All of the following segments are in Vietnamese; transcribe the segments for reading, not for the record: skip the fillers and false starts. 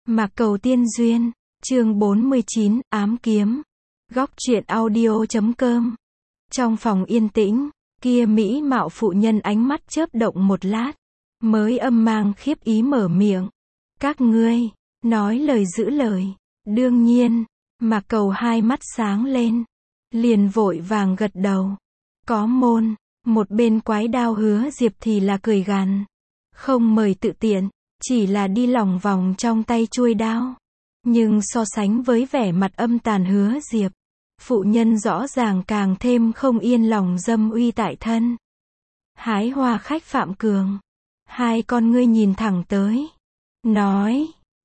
Mạc Cầu Tiên Duyên, chương 49, ám kiếm. Góc truyện audio.com. Trong phòng yên tĩnh, kia mỹ mạo phụ nhân ánh mắt chớp động một lát, mới âm mang khiếp ý mở miệng. Các ngươi, nói lời giữ lời. Đương nhiên, Mạc Cầu hai mắt sáng lên, liền vội vàng gật đầu. Có môn, một bên quái đao Hứa Diệp thì là cười gằn. Không mời tự tiện, chỉ là đi lòng vòng trong tay chuôi đao. Nhưng so sánh với vẻ mặt âm tàn Hứa Diệp, phụ nhân rõ ràng càng thêm không yên lòng dâm uy tại thân. Hái hoa khách Phạm Cường, hai con ngươi nhìn thẳng tới, nói,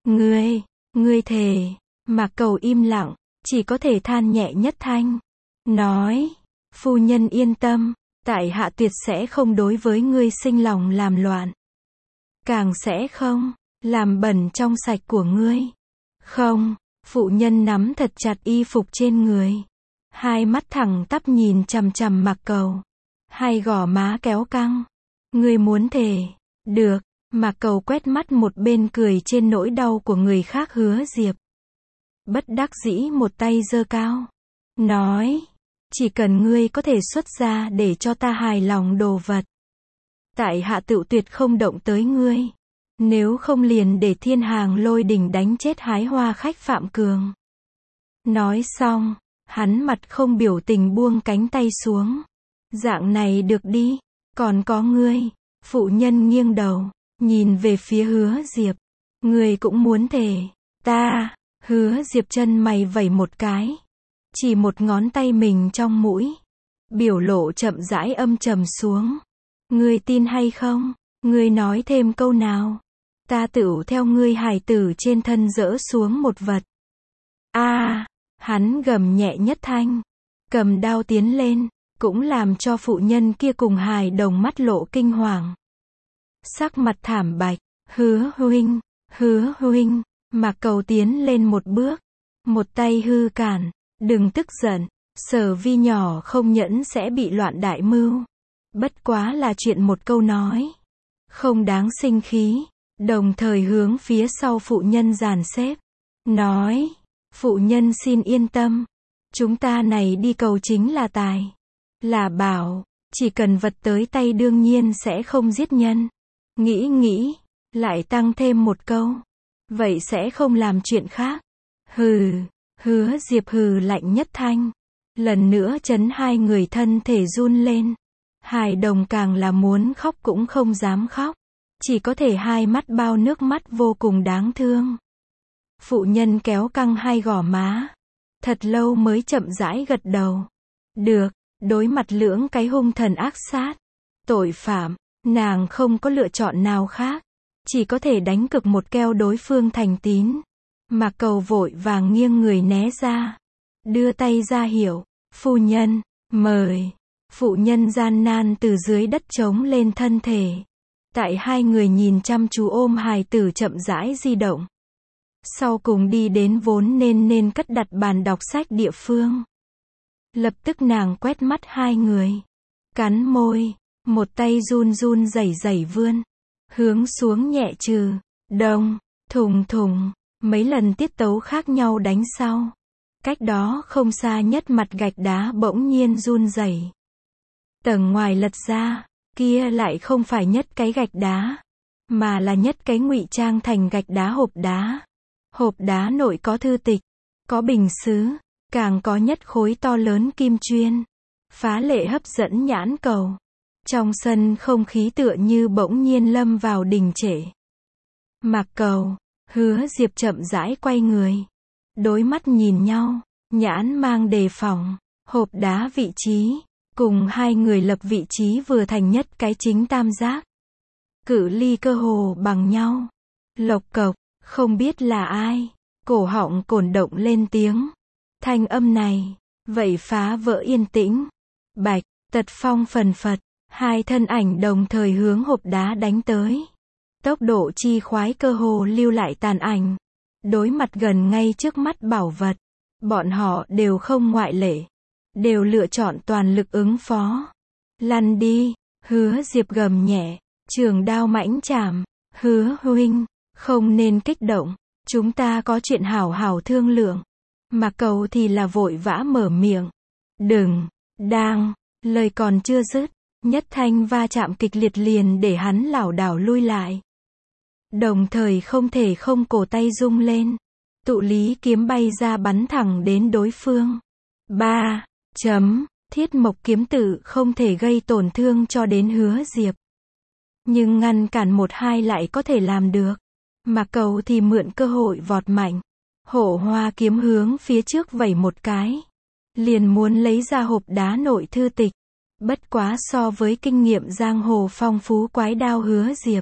ngươi thề. Mạc Cầu im lặng, chỉ có thể than nhẹ nhất thanh, nói, phu nhân yên tâm, tại hạ tuyệt sẽ không đối với ngươi sinh lòng làm loạn, càng sẽ không làm bẩn trong sạch của ngươi. Không, phụ nhân nắm thật chặt y phục trên người, hai mắt thẳng tắp nhìn chằm chằm Mạc Cầu, hai gò má kéo căng. Ngươi muốn thề? Được. Mạc Cầu quét mắt một bên cười trên nỗi đau của người khác Hứa Diệp, bất đắc dĩ một tay giơ cao, nói, chỉ cần ngươi có thể xuất ra để cho ta hài lòng đồ vật, tại hạ tựu tuyệt không động tới ngươi. Nếu không liền để thiên hàng lôi đình đánh chết hái hoa khách Phạm Cường. Nói xong, hắn mặt không biểu tình buông cánh tay xuống. Dạng này được đi, còn có ngươi. Phụ nhân nghiêng đầu, nhìn về phía Hứa Diệp. Ngươi cũng muốn thề? Ta. Hứa Diệp chân mày vẩy một cái, chỉ một ngón tay mình trong mũi, biểu lộ chậm rãi âm trầm xuống. Ngươi tin hay không? Ngươi nói thêm câu nào, ta tựu theo ngươi hài tử trên thân dỡ xuống một vật. Hắn gầm nhẹ nhất thanh, cầm đao tiến lên, cũng làm cho phụ nhân kia cùng hài đồng mắt lộ kinh hoàng. Sắc mặt thảm bạch, Hứa huynh. Mạc Cầu tiến lên một bước, một tay hư cản, đừng tức giận, Sở Vi nhỏ không nhẫn sẽ bị loạn đại mưu. Bất quá là chuyện một câu nói, không đáng sinh khí. Đồng thời hướng phía sau phụ nhân dàn xếp, nói, phụ nhân xin yên tâm, chúng ta này đi cầu chính là tài, là bảo, chỉ cần vật tới tay đương nhiên sẽ không giết nhân. Nghĩ, lại tăng thêm một câu, vậy sẽ không làm chuyện khác. Hứa Diệp hừ lạnh nhất thanh, lần nữa chấn hai người thân thể run lên. Hài đồng càng là muốn khóc cũng không dám khóc, chỉ có thể hai mắt bao nước mắt vô cùng đáng thương. Phụ nhân kéo căng hai gò má, thật lâu mới chậm rãi gật đầu. Được. Đối mặt lưỡng cái hung thần ác sát, tội phạm, nàng không có lựa chọn nào khác, chỉ có thể đánh cược một keo đối phương thành tín. Mạc Cầu vội vàng nghiêng người né ra, đưa tay ra hiệu, phu nhân, mời. Phụ nhân gian nan từ dưới đất chống lên thân thể. Tại hai người nhìn chăm chú ôm hài tử chậm rãi di động. Sau cùng đi đến vốn nên cất đặt bàn đọc sách địa phương. Lập tức nàng quét mắt hai người, cắn môi, một tay run rẩy vươn, hướng xuống nhẹ trừ, đông, thùng, mấy lần tiết tấu khác nhau đánh sau. Cách đó không xa nhất mặt gạch đá bỗng nhiên run rẩy. Tầng ngoài lật ra, kia lại không phải nhất cái gạch đá, mà là nhất cái ngụy trang thành gạch đá hộp đá. Hộp đá nội có thư tịch, có bình sứ, càng có nhất khối to lớn kim chuyên, phá lệ hấp dẫn nhãn cầu. Trong sân không khí tựa như bỗng nhiên lâm vào đình trệ. Mạc Cầu, Hứa Diệp chậm rãi quay người, đối mắt nhìn nhau, nhãn mang đề phòng. Hộp đá vị trí, cùng hai người lập vị trí vừa thành nhất cái chính tam giác, cự ly cơ hồ bằng nhau. Lộc cộc, không biết là ai, cổ họng cổn động lên tiếng. Thanh âm này, vậy phá vỡ yên tĩnh. Bạch, tật phong phần phật, hai thân ảnh đồng thời hướng hộp đá đánh tới. Tốc độ chi khoái cơ hồ lưu lại tàn ảnh. Đối mặt gần ngay trước mắt bảo vật, bọn họ đều không ngoại lệ, đều lựa chọn toàn lực ứng phó. Lăn đi. Hứa Diệp gầm nhẹ, trường đao mãnh chạm. Hứa huynh, không nên kích động. Chúng ta có chuyện hảo hảo thương lượng. Mạc Cầu thì là vội vã mở miệng. Đừng, đang, lời còn chưa dứt, nhất thanh va chạm kịch liệt liền để hắn lảo đảo lui lại. Đồng thời không thể không cổ tay rung lên. Tụ lý kiếm bay ra bắn thẳng đến đối phương. 3. Thiết mộc kiếm tự không thể gây tổn thương cho đến Hứa Diệp. Nhưng ngăn cản 1-2 lại có thể làm được. Mạc Cầu thì mượn cơ hội vọt mạnh. Hổ hoa kiếm hướng phía trước vẩy một cái. Liền muốn lấy ra hộp đá nội thư tịch. Bất quá so với kinh nghiệm giang hồ phong phú quái đao Hứa Diệp.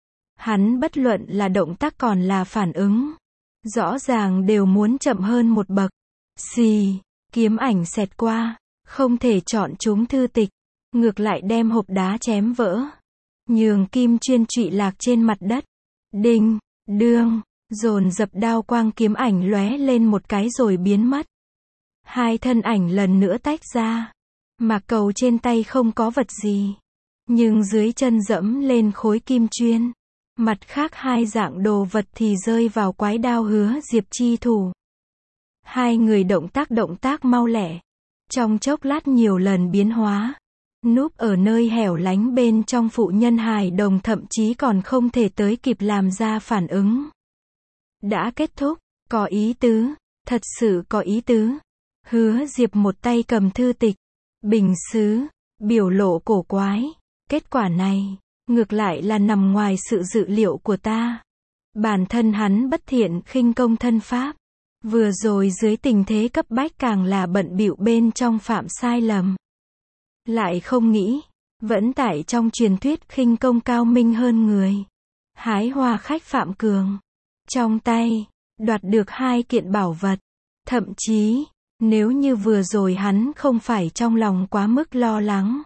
Hắn bất luận là động tác còn là phản ứng. Rõ ràng đều muốn chậm hơn một bậc. Xì, kiếm ảnh xẹt qua. Không thể chọn chúng thư tịch. Ngược lại đem hộp đá chém vỡ. Nhường kim chuyên trụy lạc trên mặt đất. Đinh, đương, dồn dập đao quang kiếm ảnh lóe lên một cái rồi biến mất. Hai thân ảnh lần nữa tách ra. Mạc Cầu trên tay không có vật gì. Nhưng dưới chân dẫm lên khối kim chuyên. Mặt khác hai dạng đồ vật thì rơi vào quái đao Hứa Diệp chi thủ. Hai người động tác mau lẹ. Trong chốc lát nhiều lần biến hóa. Núp ở nơi hẻo lánh bên trong phụ nhân hài đồng thậm chí còn không thể tới kịp làm ra phản ứng. Đã kết thúc, có ý tứ, thật sự có ý tứ. Hứa Diệp một tay cầm thư tịch, bình sứ, biểu lộ cổ quái. Kết quả này, ngược lại là nằm ngoài sự dự liệu của ta. Bản thân hắn bất thiện khinh công thân pháp. Vừa rồi dưới tình thế cấp bách càng là bận bịu bên trong phạm sai lầm. Lại không nghĩ, vẫn tại trong truyền thuyết khinh công cao minh hơn người. Hái hoa khách Phạm Cường. Trong tay, đoạt được 2 kiện bảo vật. Thậm chí, nếu như vừa rồi hắn không phải trong lòng quá mức lo lắng.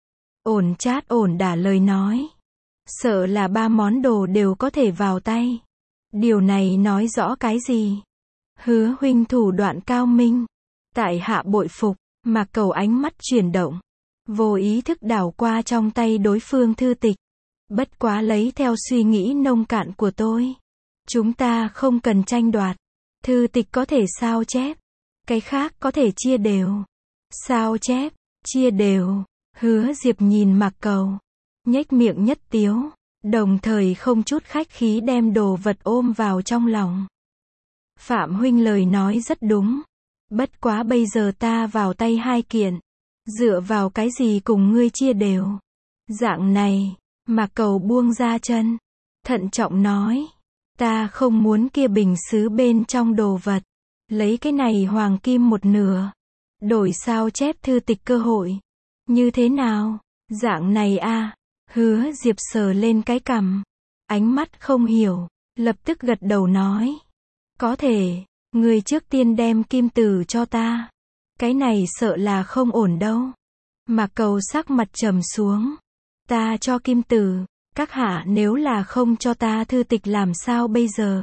Ổn chát ổn đả lời nói. Sợ là 3 món đồ đều có thể vào tay. Điều này nói rõ cái gì? Hứa huynh thủ đoạn cao minh. Tại hạ bội phục, Mạc Cầu ánh mắt chuyển động. Vô ý thức đảo qua trong tay đối phương thư tịch. Bất quá lấy theo suy nghĩ nông cạn của tôi. Chúng ta không cần tranh đoạt. Thư tịch có thể sao chép. Cái khác có thể chia đều. Sao chép, chia đều. Hứa Diệp nhìn Mạc Cầu. Nhếch miệng nhất tiếu. Đồng thời không chút khách khí đem đồ vật ôm vào trong lòng. Phạm huynh lời nói rất đúng. Bất quá bây giờ ta vào tay 2 kiện. Dựa vào cái gì cùng ngươi chia đều. Dạng này, Mạc Cầu buông ra chân. Thận trọng nói. Ta không muốn kia bình sứ bên trong đồ vật. Lấy cái này hoàng kim 1/2. Đổi sao chép thư tịch cơ hội. Như thế nào? Dạng này a. Hứa Diệp sờ lên cái cằm. Ánh mắt không hiểu. Lập tức gật đầu nói. Có thể, ngươi trước tiên đem kim tử cho ta. Cái này sợ là không ổn đâu. Mạc Cầu sắc mặt trầm xuống. Ta cho kim tử. Các hạ nếu là không cho ta thư tịch làm sao bây giờ?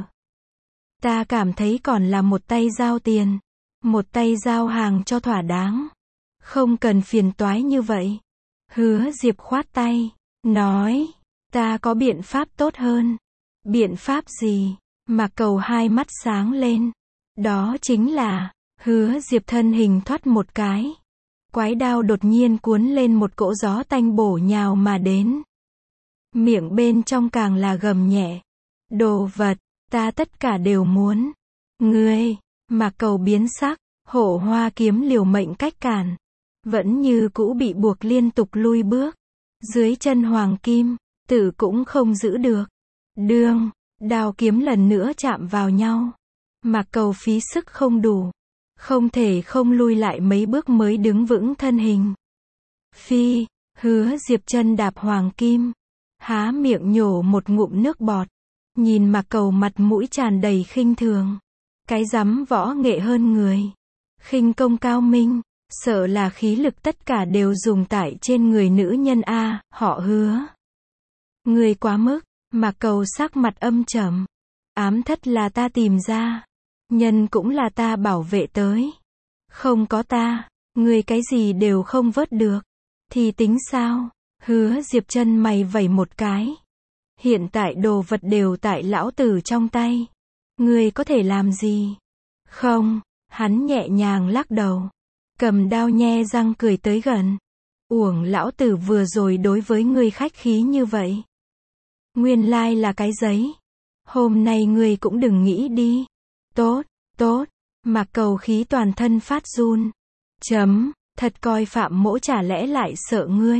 Ta cảm thấy còn là một tay giao tiền. Một tay giao hàng cho thỏa đáng. Không cần phiền toái như vậy. Hứa Diệp khoát tay. Nói. Ta có biện pháp tốt hơn. Biện pháp gì? Mạc Cầu hai mắt sáng lên. Đó chính là. Hứa Diệp thân hình thoát một cái. Quái đao đột nhiên cuốn lên một cỗ gió tanh bổ nhào mà đến. Miệng bên trong càng là gầm nhẹ. Đồ vật, ta tất cả đều muốn. Ngươi, Mạc Cầu biến sắc, hổ hoa kiếm liều mệnh cách cản. Vẫn như cũ bị buộc liên tục lui bước. Dưới chân hoàng kim, tử cũng không giữ được. Đương, đao kiếm lần nữa chạm vào nhau. Mạc Cầu phí sức không đủ. Không thể không lui lại mấy bước mới đứng vững thân hình. Phi, Hứa Diệp chân đạp hoàng kim. Há miệng nhổ một ngụm nước bọt. Nhìn Mạc Cầu mặt mũi tràn đầy khinh thường. Cái rắm võ nghệ hơn người. Khinh công cao minh. Sợ là khí lực tất cả đều dùng tại trên người nữ nhân a, họ Hứa. Người quá mức. Mạc Cầu sắc mặt âm trầm. Ám thất là ta tìm ra. Nhân cũng là ta bảo vệ tới. Không có ta, người cái gì đều không vớt được. Thì tính sao? Hứa Diệp chân mày vẩy một cái. Hiện tại đồ vật đều tại lão tử trong tay. Ngươi có thể làm gì? Không, hắn nhẹ nhàng lắc đầu. Cầm đao nhe răng cười tới gần. Uổng lão tử vừa rồi đối với ngươi khách khí như vậy. Nguyên lai là cái giấy. Hôm nay ngươi cũng đừng nghĩ đi. Tốt, tốt. Mạc Cầu khí toàn thân phát run. Thật coi Phạm Mỗ chả lẽ lại sợ ngươi.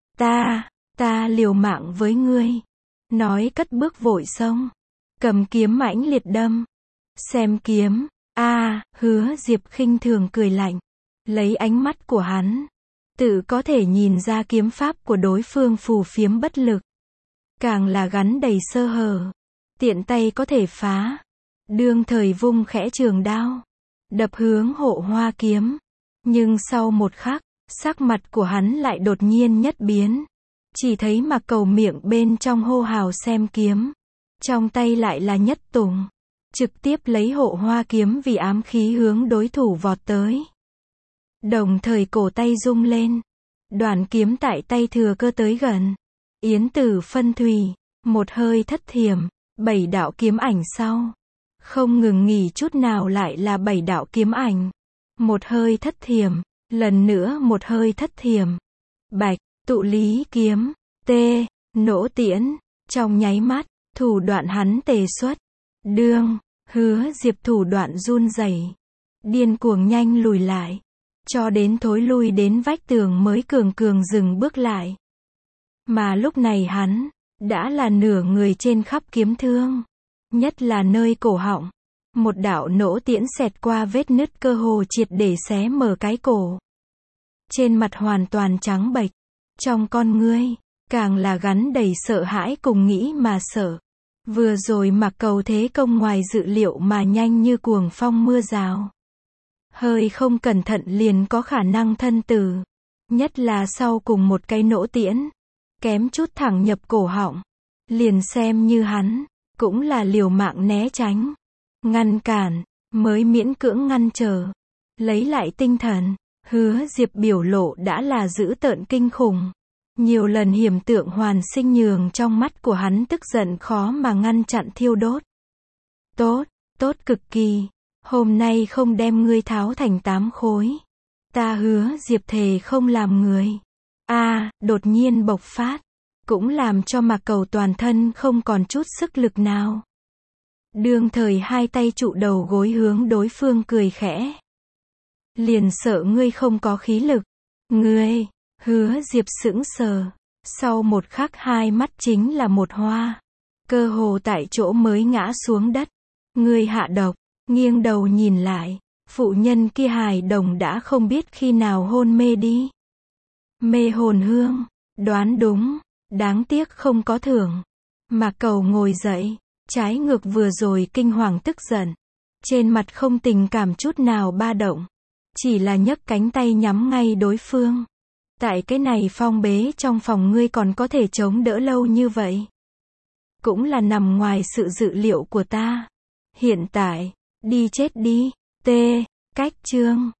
Ta liều mạng với ngươi. Nói cất bước vội xông. Cầm kiếm mãnh liệt đâm. Xem kiếm. Hứa Diệp khinh thường cười lạnh. Lấy ánh mắt của hắn. Tự có thể nhìn ra kiếm pháp của đối phương phù phiếm bất lực. Càng là gắn đầy sơ hở. Tiện tay có thể phá. Đương thời vung khẽ trường đao. Đập hướng Hộ Hoa kiếm. Nhưng sau một khắc, sắc mặt của hắn lại đột nhiên nhất biến. Chỉ thấy Mạc Cầu miệng bên trong hô hào xem kiếm. Trong tay lại là nhất tùng. Trực tiếp lấy Hộ Hoa kiếm vì ám khí hướng đối thủ vọt tới. Đồng thời cổ tay rung lên. Đoàn kiếm tại tay thừa cơ tới gần. Yến tử phân thùy. Một hơi thất thiểm. 7 đạo kiếm ảnh sau. Không ngừng nghỉ chút nào lại là 7 đạo kiếm ảnh. Một hơi thất thiểm. Lần nữa một hơi thất thiểm. Bạch, tụ lý kiếm. Nỗ tiễn. Trong nháy mắt, thủ đoạn hắn tề xuất. Đương, Hứa Diệp thủ đoạn run rẩy, điên cuồng nhanh lùi lại. Cho đến thối lui đến vách tường mới cường dừng bước lại. Mà lúc này hắn, đã là nửa người trên khắp kiếm thương. Nhất là nơi cổ họng. Một đạo nỗ tiễn xẹt qua vết nứt cơ hồ triệt để xé mở cái cổ. Trên mặt hoàn toàn trắng bệch. Trong con ngươi, càng là gắn đầy sợ hãi cùng nghĩ mà sợ. Vừa rồi Mạc Cầu thế công ngoài dự liệu mà nhanh như cuồng phong mưa rào. Hơi không cẩn thận liền có khả năng thân tử. Nhất là sau cùng một cái nỗ tiễn. Kém chút thẳng nhập cổ họng. Liền xem như hắn, cũng là liều mạng né tránh. Ngăn cản, mới miễn cưỡng ngăn trở. Lấy lại tinh thần, Hứa Diệp biểu lộ đã là dữ tợn kinh khủng. Nhiều lần hiểm tượng hoàn sinh nhường trong mắt của hắn tức giận khó mà ngăn chặn thiêu đốt. Tốt cực kỳ. Hôm nay không đem ngươi tháo thành 8 khối. Ta Hứa Diệp thề không làm người. Đột nhiên bộc phát. Cũng làm cho Mạc Cầu toàn thân không còn chút sức lực nào. Đương thời hai tay trụ đầu gối hướng đối phương cười khẽ. Liền sợ ngươi không có khí lực. Ngươi, Hứa Diệp sững sờ. Sau một khắc hai mắt chính là một hoa. Cơ hồ tại chỗ mới ngã xuống đất. Ngươi hạ độc, nghiêng đầu nhìn lại. Phụ nhân kia hài đồng đã không biết khi nào hôn mê đi. Mê hồn hương, đoán đúng. Đáng tiếc không có thưởng. Mạc Cầu ngồi dậy. Trái ngược vừa rồi kinh hoàng tức giận. Trên mặt không tình cảm chút nào ba động. Chỉ là nhấc cánh tay nhắm ngay đối phương. Tại cái này phong bế trong phòng ngươi còn có thể chống đỡ lâu như vậy. Cũng là nằm ngoài sự dự liệu của ta. Hiện tại, đi chết đi. Cách chương